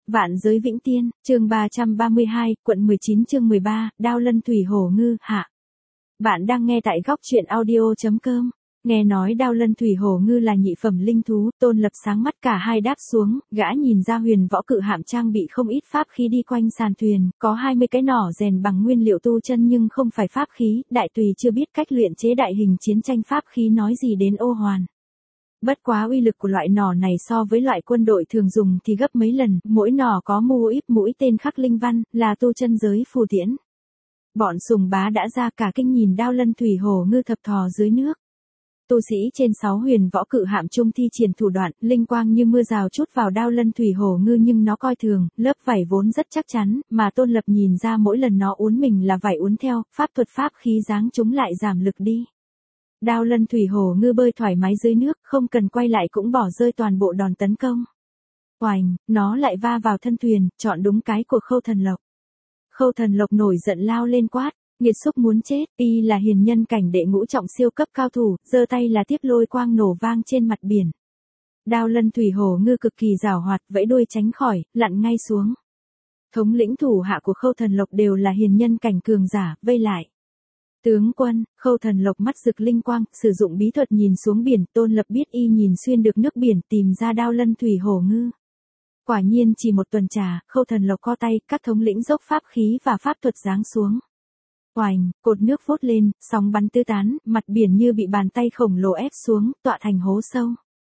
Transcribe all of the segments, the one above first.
Vạn giới vĩnh tiên, chương 332, quận 19 chương 13, Đao Lân Thủy Hổ Ngư, hạ. Bạn đang nghe tại góc truyện audio.com. Nghe nói Đao Lân Thủy Hổ Ngư là nhị phẩm linh thú, Tôn Lập sáng mắt cả hai đáp xuống, gã nhìn ra huyền võ cự hạm trang bị không ít pháp khí đi quanh sàn thuyền, có 20 cái nỏ rèn bằng nguyên liệu tu chân nhưng không phải pháp khí, đại tùy chưa biết cách luyện chế đại hình chiến tranh pháp khí nói gì đến ô hoàn. Bất quá uy lực của loại nỏ này so với loại quân đội thường dùng thì gấp mấy lần, mỗi nỏ có mù íp mũi tên khắc linh văn, là tu chân giới phù tiễn. Bọn sùng bá đã ra cả kinh nhìn Đao Lân Thủy Hổ Ngư thập thò dưới nước. Tu sĩ trên 6 huyền võ cự hạm trung thi triển thủ đoạn, linh quang như mưa rào chút vào Đao Lân Thủy Hổ Ngư nhưng nó coi thường, lớp vảy vốn rất chắc chắn, mà Tôn Lập nhìn ra mỗi lần nó uốn mình là vảy uốn theo, pháp thuật pháp khí giáng chúng lại giảm lực đi. Đao Lân Thủy Hổ Ngư bơi thoải mái dưới nước, không cần quay lại cũng bỏ rơi toàn bộ đòn tấn công. Oành, nó lại va vào thân thuyền, chọn đúng cái của Khâu Thần Lộc. Khâu Thần Lộc nổi giận lao lên quát, nghiệt xúc muốn chết, y là hiền nhân cảnh đệ ngũ trọng siêu cấp cao thủ, giơ tay là tiếp lôi quang nổ vang trên mặt biển. Đao Lân Thủy Hổ Ngư cực kỳ giàu hoạt, vẫy đuôi tránh khỏi, lặn ngay xuống. Thống lĩnh thủ hạ của Khâu Thần Lộc đều là hiền nhân cảnh cường giả, vây lại. Tướng quân, Khâu Thần Lộc mắt rực linh quang, sử dụng bí thuật nhìn xuống biển, Tôn Lập biết y nhìn xuyên được nước biển, tìm ra Đao Lân Thủy Hổ Ngư. Quả nhiên chỉ một tuần trà, Khâu Thần Lộc co tay, các thống lĩnh dốc pháp khí và pháp thuật giáng xuống. Oành, cột nước vút lên, sóng bắn tứ tán, mặt biển như bị bàn tay khổng lồ ép xuống, tọa thành hố sâu.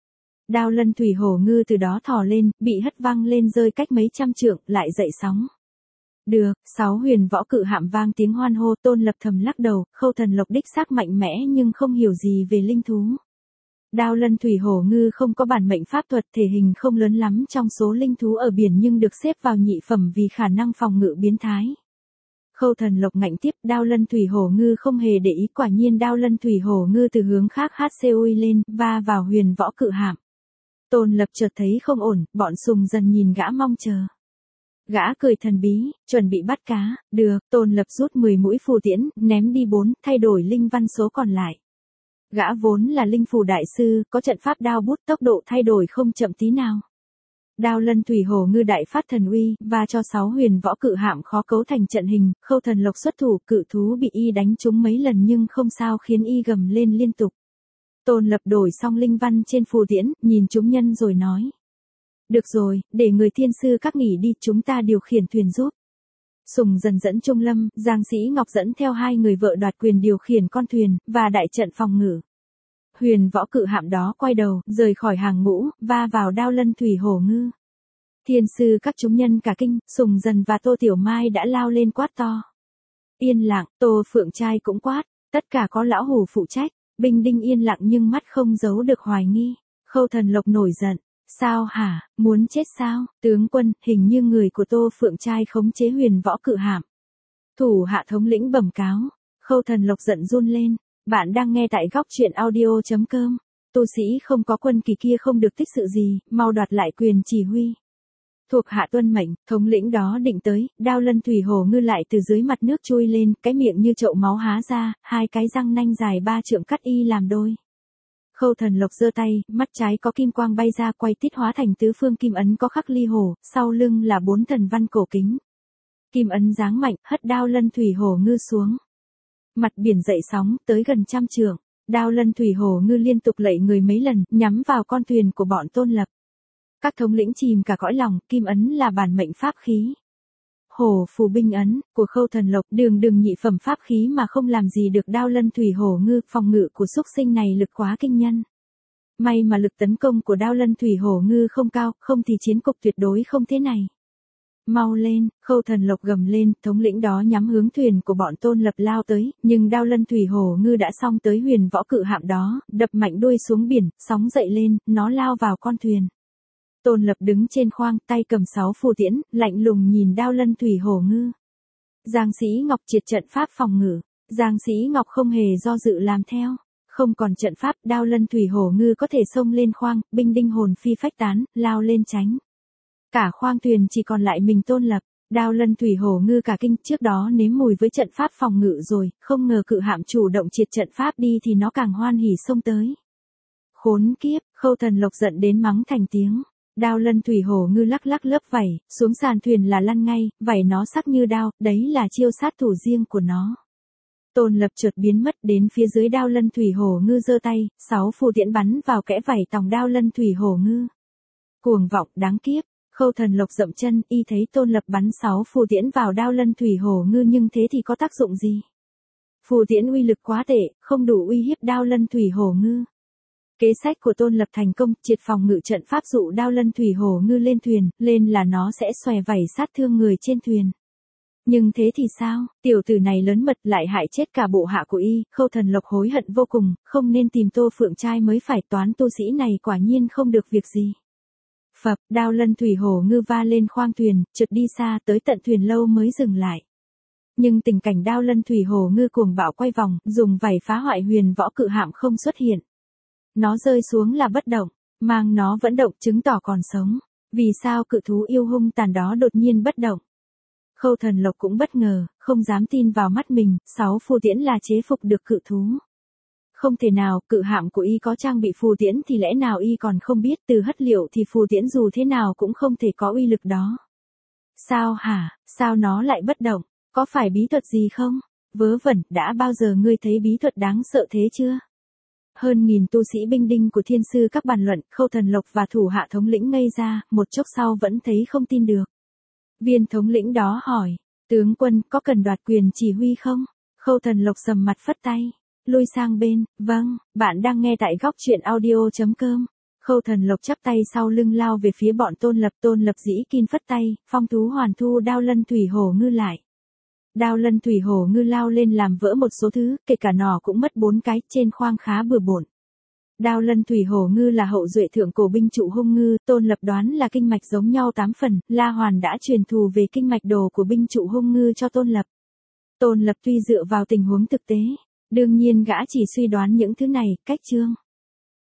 Đao Lân Thủy Hổ Ngư từ đó thò lên, bị hất văng lên rơi cách mấy trăm trượng, lại dậy sóng. Được, 6 huyền võ cự hạm vang tiếng hoan hô, Tôn Lập thầm lắc đầu, Khâu Thần Lộc đích xác mạnh mẽ nhưng không hiểu gì về linh thú. Đao Lân Thủy Hổ Ngư không có bản mệnh pháp thuật, thể hình không lớn lắm trong số linh thú ở biển nhưng được xếp vào nhị phẩm vì khả năng phòng ngự biến thái. Khâu Thần Lộc ngạnh tiếp, Đao Lân Thủy Hổ Ngư không hề để ý, quả nhiên Đao Lân Thủy Hổ Ngư từ hướng khác HCUI lên, va vào huyền võ cự hạm. Tôn Lập chợt thấy không ổn, bọn sùng dần nhìn gã mong chờ. Gã cười thần bí, chuẩn bị bắt cá, được, Tôn Lập rút 10 mũi phù tiễn, ném đi 4, thay đổi linh văn số còn lại. Gã vốn là linh phù đại sư, có trận pháp đao bút, tốc độ thay đổi không chậm tí nào. Đao Lân Thủy Hổ Ngư đại phát thần uy, và cho 6 huyền võ cự hạm khó cấu thành trận hình, Khâu Thần Lộc xuất thủ, cự thú bị y đánh trúng mấy lần nhưng không sao khiến y gầm lên liên tục. Tôn Lập đổi xong linh văn trên phù tiễn, nhìn chúng nhân rồi nói. Được rồi, để người thiên sư các nghỉ đi, chúng ta điều khiển thuyền giúp. Sùng dần dẫn Trung Lâm, Giang Sĩ Ngọc dẫn theo 2 người vợ đoạt quyền điều khiển con thuyền, và đại trận phòng ngự. Huyền võ cự hạm đó quay đầu, rời khỏi hàng ngũ, va vào Đao Lân Thủy Hổ Ngư. Thiên sư các chúng nhân cả kinh, Sùng dần và Tô Tiểu Mai đã lao lên quát to. Yên lặng, Tô Phượng Trai cũng quát, tất cả có lão hủ phụ trách, binh đinh yên lặng nhưng mắt không giấu được hoài nghi. Khâu Thần Lộc nổi giận. Sao hả, muốn chết sao, tướng quân, hình như người của Tô Phượng Trai khống chế huyền võ cự hạm. Thủ hạ thống lĩnh bẩm cáo, Khâu Thần Lộc giận run lên, bạn đang nghe tại góc truyện audio.com, tu sĩ không có quân kỳ kia không được tích sự gì, mau đoạt lại quyền chỉ huy. Thuộc hạ tuân mệnh, thống lĩnh đó định tới, Đao Lân Thủy Hổ Ngư lại từ dưới mặt nước chui lên, cái miệng như chậu máu há ra, 2 cái răng nanh dài 3 trượng cắt y làm đôi. Khâu Thần Lộc giơ tay, mắt trái có kim quang bay ra quay tít hóa thành tứ phương kim ấn có khắc ly hổ, sau lưng là 4 thần văn cổ kính. Kim ấn giáng mạnh, hất Đao Lân Thủy Hổ Ngư xuống. Mặt biển dậy sóng, tới gần trăm trượng. Đao Lân Thủy Hổ Ngư liên tục lạy người mấy lần, nhắm vào con thuyền của bọn Tôn Lập. Các thống lĩnh chìm cả cõi lòng, kim ấn là bản mệnh pháp khí. Hổ phù binh ấn, của Khâu Thần Lộc, đường nhị phẩm pháp khí mà không làm gì được Đao Lân Thủy Hổ Ngư, phòng ngự của xúc sinh này lực quá kinh nhân. May mà lực tấn công của Đao Lân Thủy Hổ Ngư không cao, không thì chiến cục tuyệt đối không thế này. Mau lên, Khâu Thần Lộc gầm lên, thống lĩnh đó nhắm hướng thuyền của bọn Tôn Lập lao tới, nhưng Đao Lân Thủy Hổ Ngư đã xông tới huyền võ cự hạm đó, đập mạnh đuôi xuống biển, sóng dậy lên, nó lao vào con thuyền. Tôn Lập đứng trên khoang, tay cầm 6 phù tiễn, lạnh lùng nhìn Đao Lân Thủy Hổ Ngư. Giang Sĩ Ngọc triệt trận pháp phòng ngự, Giang Sĩ Ngọc không hề do dự làm theo. Không còn trận pháp, Đao Lân Thủy Hổ Ngư có thể xông lên khoang, binh đinh hồn phi phách tán, lao lên tránh. Cả khoang thuyền chỉ còn lại mình Tôn Lập, Đao Lân Thủy Hổ Ngư cả kinh, trước đó nếm mùi với trận pháp phòng ngự rồi, không ngờ cự hạm chủ động triệt trận pháp đi thì nó càng hoan hỉ xông tới. Khốn kiếp, Khâu Thần Lộc giận đến mắng thành tiếng. Đao Lân Thủy Hổ Ngư lắc lắc lớp vảy, xuống sàn thuyền là lăn ngay, vảy nó sắc như đao, đấy là chiêu sát thủ riêng của nó. Tôn Lập chợt biến mất, đến phía dưới Đao Lân Thủy Hổ Ngư giơ tay, 6 phù tiễn bắn vào kẽ vảy tòng Đao Lân Thủy Hổ Ngư. Cuồng vọng, đáng kiếp. Khâu Thần Lộc dậm chân, y thấy Tôn Lập bắn 6 phù tiễn vào Đao Lân Thủy Hổ Ngư nhưng thế thì có tác dụng gì? Phù tiễn uy lực quá tệ, không đủ uy hiếp Đao Lân Thủy Hổ Ngư. Kế sách của Tôn Lập thành công, triệt phòng ngự trận pháp dụ Đao Lân Thủy Hổ Ngư lên thuyền, lên là nó sẽ xòe vảy sát thương người trên thuyền. Nhưng thế thì sao, tiểu tử này lớn mật lại hại chết cả bộ hạ của y, Khâu Thần Lộc hối hận vô cùng, không nên tìm Tô Phượng Trai mới phải, toán tu sĩ này quả nhiên không được việc gì. Phập, Đao Lân Thủy Hổ Ngư va lên khoang thuyền, trượt đi xa tới tận thuyền lâu mới dừng lại. Nhưng tình cảnh Đao Lân Thủy Hổ Ngư cuồng bạo quay vòng, dùng vảy phá hoại huyền võ cự hạm không xuất hiện. Nó rơi xuống là bất động, mang nó vẫn động chứng tỏ còn sống. Vì sao cự thú yêu hung tàn đó đột nhiên bất động? Khâu Thần Lộc cũng bất ngờ, không dám tin vào mắt mình, 6 phù tiễn là chế phục được cự thú. Không thể nào, cự hạm của y có trang bị phù tiễn thì lẽ nào y còn không biết, từ hất liệu thì phù tiễn dù thế nào cũng không thể có uy lực đó. Sao hả, sao nó lại bất động, có phải bí thuật gì không? Vớ vẩn, đã bao giờ ngươi thấy bí thuật đáng sợ thế chưa? Hơn nghìn tu sĩ binh đinh của thiên sư các bàn luận, Khâu Thần Lộc và thủ hạ thống lĩnh ngây ra, một chốc sau vẫn thấy không tin được. Viên thống lĩnh đó hỏi, tướng quân có cần đoạt quyền chỉ huy không? Khâu Thần Lộc sầm mặt phất tay, lui sang bên, vâng, bạn đang nghe tại góc truyện audio.com. Khâu Thần Lộc chắp tay sau lưng lao về phía bọn Tôn Lập dĩ kin phất tay, phong thú hoàn thu Đao Lân Thủy Hổ Ngư lại. Đao Lân Thủy Hổ Ngư lao lên làm vỡ một số thứ, kể cả nỏ cũng mất 4 cái, trên khoang khá bừa bộn. Đao Lân Thủy Hổ Ngư là hậu duệ thượng cổ binh trụ hung ngư, Tôn Lập đoán là kinh mạch giống nhau 8 phần, La Hoàn đã truyền thù về kinh mạch đồ của binh trụ hung ngư cho Tôn Lập. Tôn Lập tuy dựa vào tình huống thực tế, đương nhiên gã chỉ suy đoán những thứ này, cách chương.